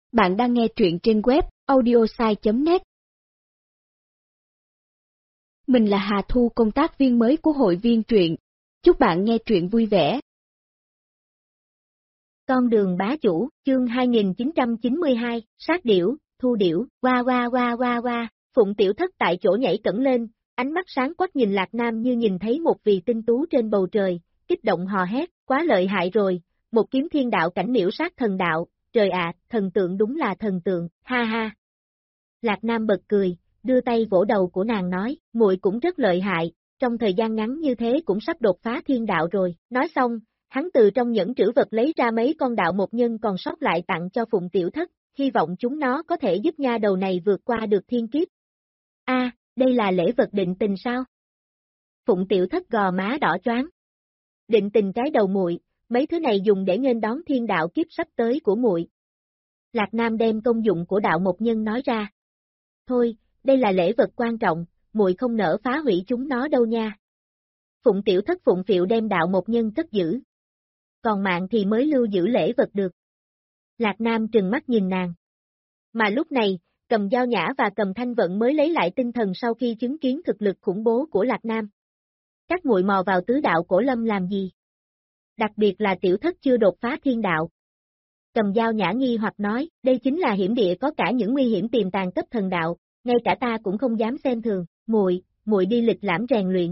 Bạn đang nghe truyện trên web audiosai.net. Mình là Hà Thu, công tác viên mới của hội viên truyện. Chúc bạn nghe truyện vui vẻ. Con đường bá chủ, chương 2992, sát điểu, thu điểu, qua. Phụng Tiểu Thất tại chỗ nhảy cẫng lên, ánh mắt sáng quắc nhìn Lạc Nam như nhìn thấy một vì tinh tú trên bầu trời, kích động hò hét, quá lợi hại rồi, một kiếm thiên đạo cảnh miễu sát thần đạo, trời ạ, thần tượng đúng là thần tượng, ha ha. Lạc Nam bật cười, đưa tay vỗ đầu của nàng nói, muội cũng rất lợi hại, trong thời gian ngắn như thế cũng sắp đột phá thiên đạo rồi, nói xong, hắn từ trong nhẫn trữ vật lấy ra mấy con đạo một nhân còn sót lại tặng cho Phụng Tiểu Thất, hy vọng chúng nó có thể giúp nha đầu này vượt qua được thiên kiếp. A, đây là lễ vật định tình sao? Phụng Tiểu Thất gò má đỏ choáng. Định tình cái đầu muội, mấy thứ này dùng để nghênh đón thiên đạo kiếp sắp tới của muội. Lạc Nam đem công dụng của đạo một nhân nói ra. Thôi, đây là lễ vật quan trọng, muội không nỡ phá hủy chúng nó đâu nha. Phụng Tiểu Thất phụng phịu đem đạo một nhân cất giữ. Còn mạng thì mới lưu giữ lễ vật được. Lạc Nam trừng mắt nhìn nàng. Mà lúc này, Cầm Dao Nhã và Cầm Thanh Vận mới lấy lại tinh thần sau khi chứng kiến thực lực khủng bố của Lạc Nam. Các muội mò vào tứ đạo cổ lâm làm gì? Đặc biệt là Tiểu Thất chưa đột phá thiên đạo. Cầm Dao Nhã nghi hoặc nói, đây chính là hiểm địa có cả những nguy hiểm tiềm tàng cấp thần đạo, ngay cả ta cũng không dám xem thường, muội đi lịch lãm rèn luyện.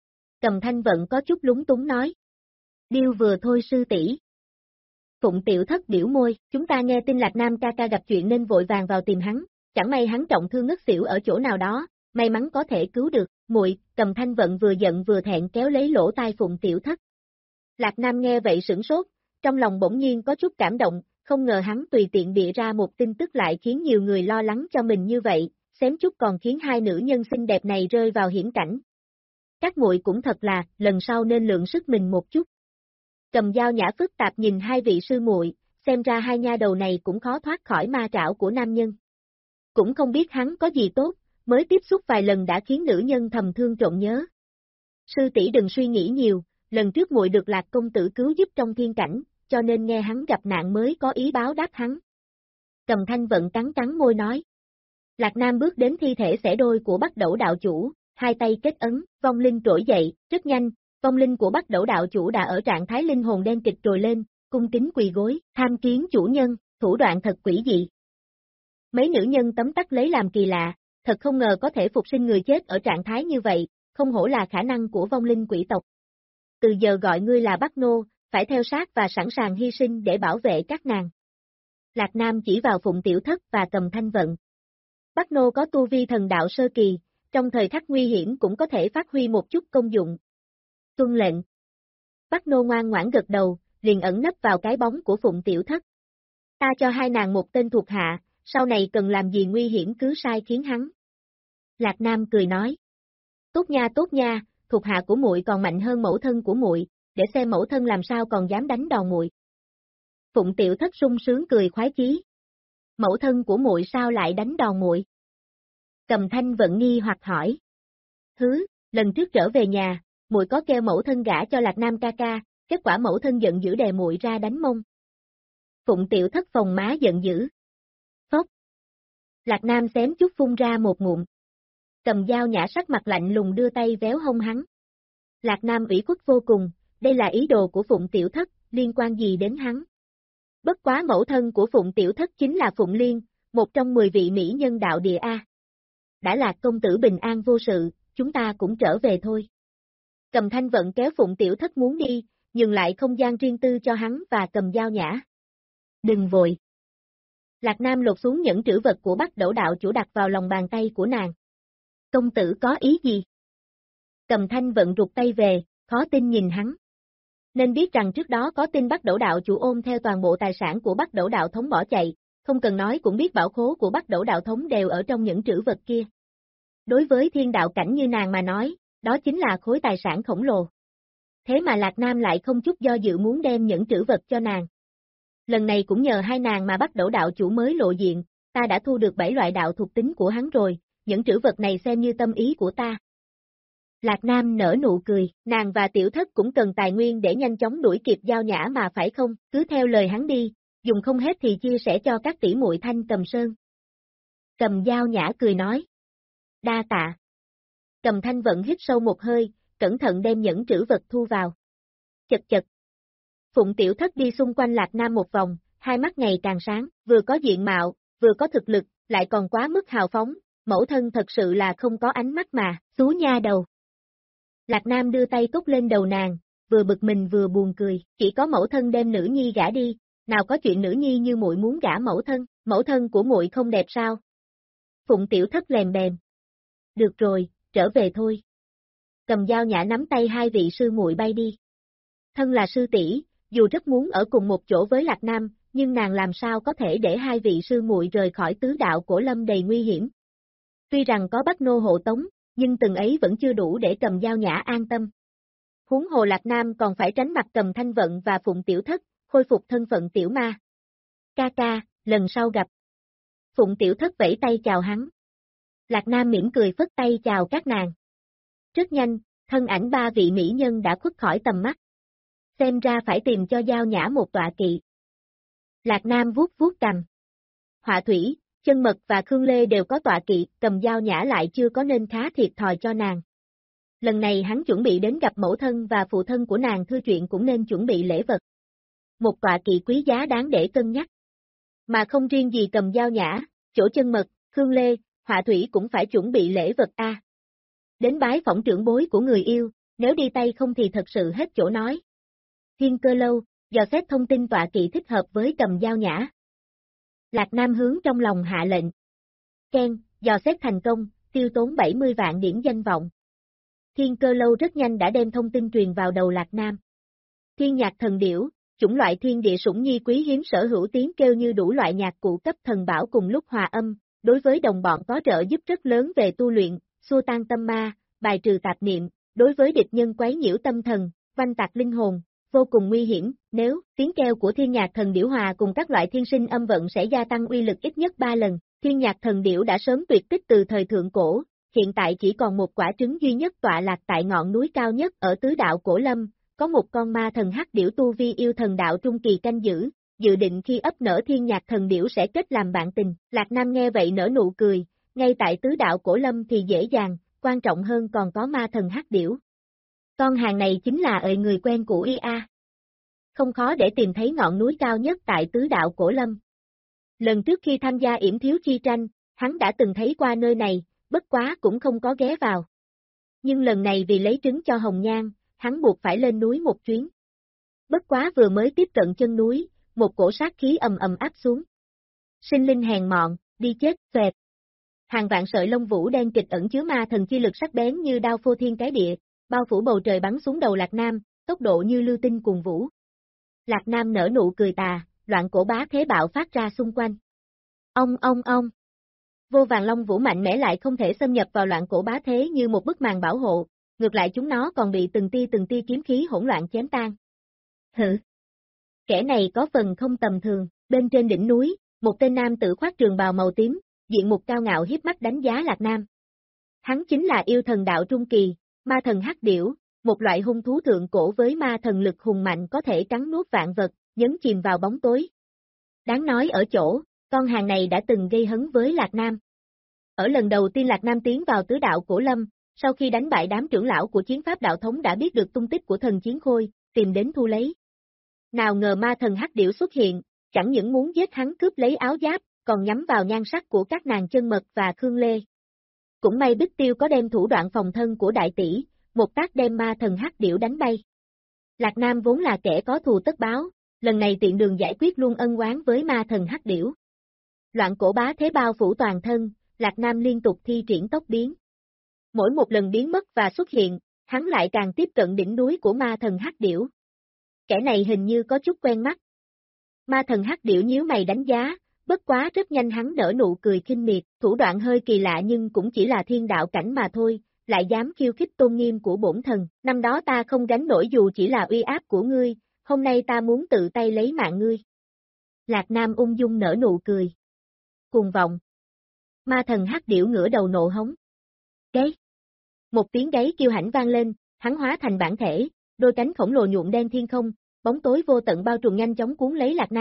Cầm Thanh Vận có chút lúng túng nói. Điêu vừa thôi sư tỷ. Phụng Tiểu Thất biểu môi, chúng ta nghe tin Lạc Nam ca ca gặp chuyện nên vội vàng vào tìm hắn, chẳng may hắn trọng thương ngất xỉu ở chỗ nào đó, may mắn có thể cứu được, muội. Cầm Thanh Vận vừa giận vừa thẹn kéo lấy lỗ tai Phụng Tiểu Thất. Lạc Nam nghe vậy sửng sốt, trong lòng bỗng nhiên có chút cảm động, không ngờ hắn tùy tiện bịa ra một tin tức lại khiến nhiều người lo lắng cho mình như vậy, xém chút còn khiến hai nữ nhân xinh đẹp này rơi vào hiểm cảnh. Các muội cũng thật là, lần sau nên lượng sức mình một chút. Cầm Dao Nhã phức tạp nhìn hai vị sư muội, xem ra hai nha đầu này cũng khó thoát khỏi ma trảo của nam nhân. Cũng không biết hắn có gì tốt, mới tiếp xúc vài lần đã khiến nữ nhân thầm thương trộn nhớ. Sư tỷ đừng suy nghĩ nhiều, lần trước muội được Lạc công tử cứu giúp trong thiên cảnh, cho nên nghe hắn gặp nạn mới có ý báo đáp hắn. Cầm Thanh Vận cắn môi nói. Lạc Nam bước đến thi thể xẻ đôi của Bắc Đẩu đạo chủ, hai tay kết ấn, vong linh trỗi dậy, rất nhanh, vong linh của Bắc Đẩu đạo chủ đã ở trạng thái linh hồn đen kịch trồi lên, cung kính quỳ gối, tham kiến chủ nhân, thủ đoạn thật quỷ dị. Mấy nữ nhân tấm tắc lấy làm kỳ lạ, thật không ngờ có thể phục sinh người chết ở trạng thái như vậy, không hổ là khả năng của vong linh quỷ tộc. Từ giờ gọi ngươi là Bắc Nô, phải theo sát và sẵn sàng hy sinh để bảo vệ các nàng. Lạc Nam chỉ vào Phụng Tiểu Thất và Cầm Thanh Vận. Bắc Nô có tu vi thần đạo sơ kỳ, trong thời khắc nguy hiểm cũng có thể phát huy một chút công dụng. Tuân lệnh. Bắc Nô ngoan ngoãn gật đầu, liền ẩn nấp vào cái bóng của Phụng Tiểu Thất. Ta cho hai nàng một tên thuộc hạ, sau này cần làm gì nguy hiểm cứ sai khiến hắn. Lạc Nam cười nói. Tốt nha, thuộc hạ của muội còn mạnh hơn mẫu thân của muội, để xem mẫu thân làm sao còn dám đánh đòn muội. Phụng Tiểu Thất sung sướng cười khoái chí. Mẫu thân của muội sao lại đánh đòn muội? Cầm Thanh Vận nghi hoặc hỏi. Lần trước trở về nhà, muội có kêu mẫu thân gả cho Lạc Nam ca ca, kết quả mẫu thân giận dữ đè muội ra đánh mông. Phụng Tiểu Thất phồng má giận dữ. Phốc. Lạc Nam xém chút phun ra một ngụm. Cầm Dao Nhã sắc mặt lạnh lùng đưa tay véo hông hắn. Lạc Nam ủy khuất vô cùng, đây là ý đồ của Phụng Tiểu Thất, liên quan gì đến hắn? Bất quá mẫu thân của Phụng Tiểu Thất chính là Phụng Liên, một trong 10 vị mỹ nhân đạo địa A. Đã Lạc công tử bình an vô sự, chúng ta cũng trở về thôi. Cầm Thanh Vận kéo Phụng Tiểu Thất muốn đi, nhưng lại không gian riêng tư cho hắn và Cầm Dao Nhã. Đừng vội. Lạc Nam lột xuống nhẫn trữ vật của Bắc Đẩu đạo chủ đặt vào lòng bàn tay của nàng. Công tử có ý gì? Cầm Thanh Vận rụt tay về, khó tin nhìn hắn. Nên biết rằng trước đó có tin Bắc Đẩu đạo chủ ôm theo toàn bộ tài sản của Bắc Đẩu đạo thống bỏ chạy, không cần nói cũng biết bảo khố của Bắc Đẩu đạo thống đều ở trong những trữ vật kia. Đối với thiên đạo cảnh như nàng mà nói, đó chính là khối tài sản khổng lồ. Thế mà Lạc Nam lại không chút do dự muốn đem những trữ vật cho nàng. Lần này cũng nhờ hai nàng mà Bắc Đẩu đạo chủ mới lộ diện, ta đã thu được 7 loại đạo thuộc tính của hắn rồi, những trữ vật này xem như tâm ý của ta. Lạc Nam nở nụ cười, nàng và Tiểu Thất cũng cần tài nguyên để nhanh chóng đuổi kịp Dao Nhã mà phải không, cứ theo lời hắn đi, dùng không hết thì chia sẻ cho các tỷ muội Thanh Cầm Sơn. Cầm Dao Nhã cười nói. Đa tạ. Cầm Thanh Vận hít sâu một hơi, cẩn thận đem nhẫn trữ vật thu vào. Chật chật. Phụng Tiểu Thất đi xung quanh Lạc Nam một vòng, hai mắt ngày càng sáng, vừa có diện mạo, vừa có thực lực, lại còn quá mức hào phóng, mẫu thân thật sự là không có ánh mắt mà, xú nha đầu. Lạc Nam đưa tay cốc lên đầu nàng, vừa bực mình vừa buồn cười, chỉ có mẫu thân đem nữ nhi gả đi, nào có chuyện nữ nhi như muội muốn gả mẫu thân của muội không đẹp sao? Phụng Tiểu Thất lèm bèm. Được rồi, trở về thôi. Cầm Dao Nhã nắm tay hai vị sư muội bay đi. Thân là sư tỷ, dù rất muốn ở cùng một chỗ với Lạc Nam, nhưng nàng làm sao có thể để hai vị sư muội rời khỏi tứ đạo Cổ Lâm đầy nguy hiểm. Tuy rằng có Bắc Nô hộ tống, nhưng từng ấy vẫn chưa đủ để Cầm Dao Nhã an tâm. Huống hồ Lạc Nam còn phải tránh mặt Cầm Thanh Vận và Phụng Tiểu Thất, khôi phục thân phận tiểu ma. Ca ca, lần sau gặp. Phụng Tiểu Thất vẫy tay chào hắn. Lạc Nam mỉm cười phất tay chào các nàng. Rất nhanh, thân ảnh ba vị mỹ nhân đã khuất khỏi tầm mắt. Xem ra phải tìm cho Dao Nhã một tọa kỵ. Lạc Nam vuốt vuốt cằm. Họa Thủy, Chân Mật và Khương Lê đều có tọa kỵ, Cầm Dao Nhã lại chưa có nên khá thiệt thòi cho nàng. Lần này hắn chuẩn bị đến gặp mẫu thân và phụ thân của nàng thư chuyện cũng nên chuẩn bị lễ vật. Một tọa kỵ quý giá đáng để cân nhắc. Mà không riêng gì Cầm Dao Nhã, chỗ Chân Mật, Khương Lê, Họa Thủy cũng phải chuẩn bị lễ vật a. Đến bái phỏng trưởng bối của người yêu, nếu đi tay không thì thật sự hết chỗ nói. Thiên Cơ Lâu, dò xét thông tin tọa kỵ thích hợp với Cầm Dao Nhã. Lạc Nam hướng trong lòng hạ lệnh. Ken, dò xét thành công, tiêu tốn 70 vạn điểm danh vọng. Thiên Cơ Lâu rất nhanh đã đem thông tin truyền vào đầu Lạc Nam. Thiên nhạc thần điểu, chủng loại thiên địa sủng nhi quý hiếm sở hữu tiếng kêu như đủ loại nhạc cụ cấp thần bảo cùng lúc hòa âm, đối với đồng bọn có trợ giúp rất lớn về tu luyện, xua tan tâm ma, bài trừ tạp niệm, đối với địch nhân quấy nhiễu tâm thần, oanh tạc linh hồn, vô cùng nguy hiểm, nếu tiếng kêu của thiên nhạc thần điểu hòa cùng các loại thiên sinh âm vận sẽ gia tăng uy lực ít nhất 3 lần. Thiên nhạc thần điểu đã sớm tuyệt tích từ thời thượng cổ, hiện tại chỉ còn một quả trứng duy nhất tọa lạc tại ngọn núi cao nhất ở tứ đạo Cổ Lâm, có một con ma thần hắc điểu tu vi yêu thần đạo trung kỳ canh giữ, dự định khi ấp nở thiên nhạc thần điểu sẽ kết làm bạn tình. Lạc Nam nghe vậy nở nụ cười, ngay tại tứ đạo Cổ Lâm thì dễ dàng, quan trọng hơn còn có ma thần hắc điểu. Con hàng này chính là người quen của IA. Không khó để tìm thấy ngọn núi cao nhất tại tứ đạo Cổ Lâm. Lần trước khi tham gia yểm thiếu chi tranh, hắn đã từng thấy qua nơi này, bất quá cũng không có ghé vào. Nhưng lần này vì lấy trứng cho Hồng Nhan, hắn buộc phải lên núi một chuyến. Bất quá vừa mới tiếp cận chân núi, một cổ sát khí ầm ầm áp xuống. Sinh linh hèn mọn, đi chết, xoẹt. Hàng vạn sợi lông vũ đen kịch ẩn chứa ma thần chi lực sắc bén như đao phô thiên cái địa, bao phủ bầu trời bắn xuống đầu Lạc Nam, tốc độ như lưu tinh cuồng vũ. Lạc Nam nở nụ cười tà, loạn cổ bá thế bạo phát ra xung quanh. Ông. Vô vàng long vũ mạnh mẽ lại không thể xâm nhập vào loạn cổ bá thế như một bức màn bảo hộ, ngược lại chúng nó còn bị từng tia kiếm khí hỗn loạn chém tan. Hử! Kẻ này có phần không tầm thường, bên trên đỉnh núi, một tên nam tử khoác trường bào màu tím, diện mục cao ngạo hiếp mắt đánh giá Lạc Nam. Hắn chính là yêu thần đạo trung kỳ, ma thần hắc điểu, một loại hung thú thượng cổ với ma thần lực hùng mạnh có thể cắn nuốt vạn vật, nhấn chìm vào bóng tối. Đáng nói ở chỗ, con hàng này đã từng gây hấn với Lạc Nam. Ở lần đầu tiên Lạc Nam tiến vào tứ đạo Cổ Lâm, sau khi đánh bại đám trưởng lão của chiến pháp đạo thống đã biết được tung tích của thần chiến khôi, tìm đến thu lấy. Nào ngờ ma thần hắc điểu xuất hiện, chẳng những muốn giết hắn cướp lấy áo giáp, còn nhắm vào nhan sắc của các nàng Chân Mật và Khương Lê. Cũng may Bích Tiêu có đem thủ đoạn phòng thân của đại tỷ, một tác đem ma thần hắc điểu đánh bay. Lạc Nam vốn là kẻ có thù tất báo, lần này tiện đường giải quyết luôn ân oán với ma thần hắc điểu. Loạn cổ bá thế bao phủ toàn thân, Lạc Nam liên tục thi triển tốc biến. Mỗi một lần biến mất và xuất hiện, hắn lại càng tiếp cận đỉnh núi của ma thần hắc điểu. Kẻ này hình như có chút quen mắt. Ma thần hắc điểu nhíu mày đánh giá, bất quá rất nhanh hắn nở nụ cười khinh miệt, thủ đoạn hơi kỳ lạ nhưng cũng chỉ là thiên đạo cảnh mà thôi, lại dám khiêu khích tôn nghiêm của bổn thần, năm đó ta không gánh nổi dù chỉ là uy áp của ngươi, hôm nay ta muốn tự tay lấy mạng ngươi. Lạc Nam ung dung nở nụ cười. Cuồng vọng. Ma thần hắc điểu ngửa đầu nộ hống. Gáy. Một tiếng gáy kêu hãnh vang lên, hắn hóa thành bản thể, đôi cánh khổng lồ nhuộm đen thiên không, bóng tối vô tận bao trùm nhanh chóng cuốn lấy Lạc Nam,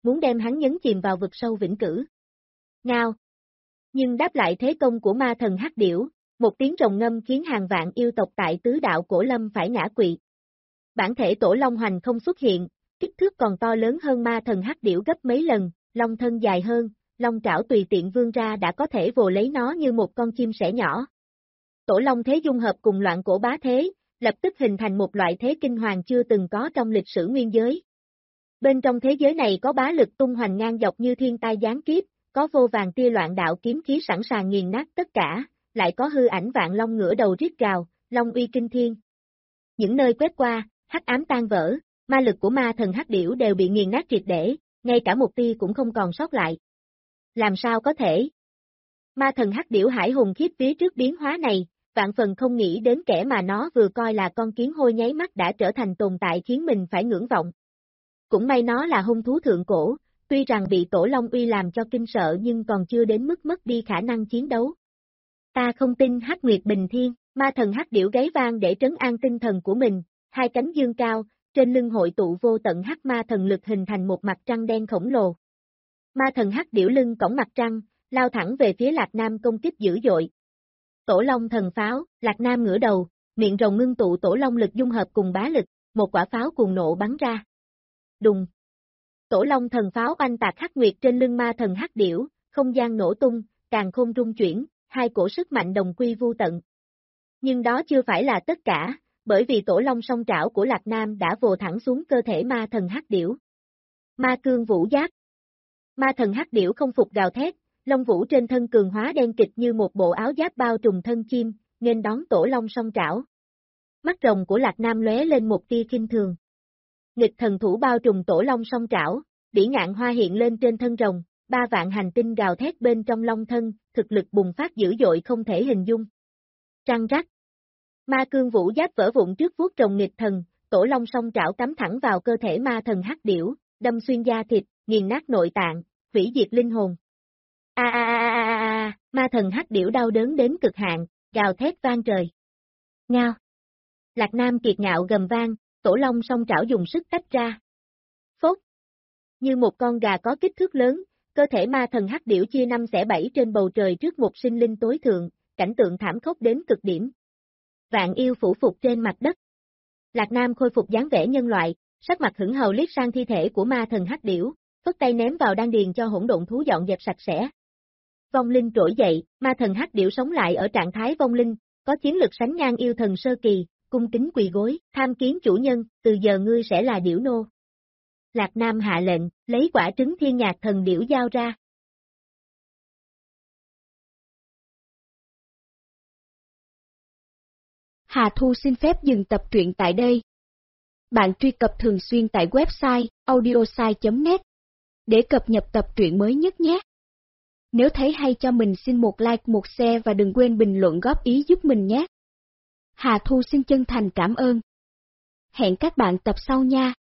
muốn đem hắn nhấn chìm vào vực sâu vĩnh cửu. Ngao. Nhưng đáp lại thế công của ma thần hắc điểu, một tiếng rồng ngâm khiến hàng vạn yêu tộc tại tứ đạo cổ lâm phải ngã quỵ. Bản thể tổ long hoành không xuất hiện, kích thước còn to lớn hơn ma thần hắc điểu gấp mấy lần, long thân dài hơn, long trảo tùy tiện vươn ra đã có thể vồ lấy nó như một con chim sẻ nhỏ. Tổ long thế dung hợp cùng loạn cổ bá thế, lập tức hình thành một loại thế kinh hoàng chưa từng có trong lịch sử nguyên giới. Bên trong thế giới này có bá lực tung hoành ngang dọc như thiên tai giáng kiếp, có vô vàng tia loạn đạo kiếm khí sẵn sàng nghiền nát tất cả, lại có hư ảnh vạn long ngửa đầu rít gào, long uy kinh thiên. Những nơi quét qua, hắc ám tan vỡ, ma lực của ma thần hắc điểu đều bị nghiền nát triệt để, ngay cả một tia cũng không còn sót lại. Làm sao có thể? Ma thần hắc điểu hải hùng khiếp vía trước biến hóa này, vạn phần không nghĩ đến kẻ mà nó vừa coi là con kiến hôi nháy mắt đã trở thành tồn tại khiến mình phải ngưỡng vọng. Cũng may nó là hung thú thượng cổ, tuy rằng bị tổ long uy làm cho kinh sợ nhưng còn chưa đến mức mất đi khả năng chiến đấu. Ta không tin Hắc Nguyệt Bình Thiên, ma thần hắc điểu gáy vang để trấn an tinh thần của mình, hai cánh dương cao, trên lưng hội tụ vô tận hắc ma thần lực hình thành một mặt trăng đen khổng lồ. Ma thần hắc điểu lưng cõng mặt trăng, lao thẳng về phía Lạc Nam công kích dữ dội. Tổ long thần pháo, Lạc Nam ngửa đầu, miệng rồng ngưng tụ tổ long lực dung hợp cùng bá lực, một quả pháo cuồng nộ bắn ra. Đùng. Tổ long thần pháo oanh tạc hắc nguyệt trên lưng ma thần hắc điểu, không gian nổ tung, càn khôn rung chuyển, hai cổ sức mạnh đồng quy vu tận. Nhưng đó chưa phải là tất cả, bởi vì tổ long song trảo của Lạc Nam đã vồ thẳng xuống cơ thể ma thần hắc điểu. Ma cương vũ giáp. Ma thần hắc điểu không phục gào thét, lông vũ trên thân cường hóa đen kịch như một bộ áo giáp bao trùm thân chim, nghênh đón tổ long song trảo. Mắt rồng của Lạc Nam lóe lên một tia khinh thường. Nghịch thần thủ bao trùm tổ long song trảo, bỉ ngạn hoa hiện lên trên thân rồng, 3 vạn hành tinh gào thét bên trong long thân, thực lực bùng phát dữ dội không thể hình dung. Trăng rắc. Ma cương vũ giáp vỡ vụn trước vuốt rồng nghịch thần, tổ long song trảo cắm thẳng vào cơ thể ma thần hắc điểu, đâm xuyên da thịt, nghiền nát nội tạng, hủy diệt linh hồn. Ma thần hắc điểu đau đớn đến cực hạn, gào thét vang trời. Ngao. Lạc Nam kiệt ngạo gầm vang, tổ long song trảo dùng sức tách ra. Phốt. Như một con gà có kích thước lớn, cơ thể ma thần hắc điểu chia 5 xẻ 7 trên bầu trời trước một sinh linh tối thượng, cảnh tượng thảm khốc đến cực điểm. Vạn yêu phủ phục trên mặt đất. Lạc Nam khôi phục dáng vẻ nhân loại, sắc mặt hững hờ liếc sang thi thể của ma thần hắc điểu, phất tay ném vào đan điền cho hỗn độn thú dọn dẹp sạch sẽ. Vong linh trỗi dậy, ma thần hắc điểu sống lại ở trạng thái vong linh, có chiến lực sánh ngang yêu thần sơ kỳ, cung kính quỳ gối, tham kiến chủ nhân, từ giờ ngươi sẽ là điểu nô. Lạc Nam hạ lệnh, lấy quả trứng thiên nhạc thần điểu giao ra. Hà Thu xin phép dừng tập truyện tại đây. Bạn truy cập thường xuyên tại website audiosai.net để cập nhật tập truyện mới nhất nhé. Nếu thấy hay cho mình xin một like, một share và đừng quên bình luận góp ý giúp mình nhé. Hà Thu xin chân thành cảm ơn. Hẹn các bạn tập sau nha.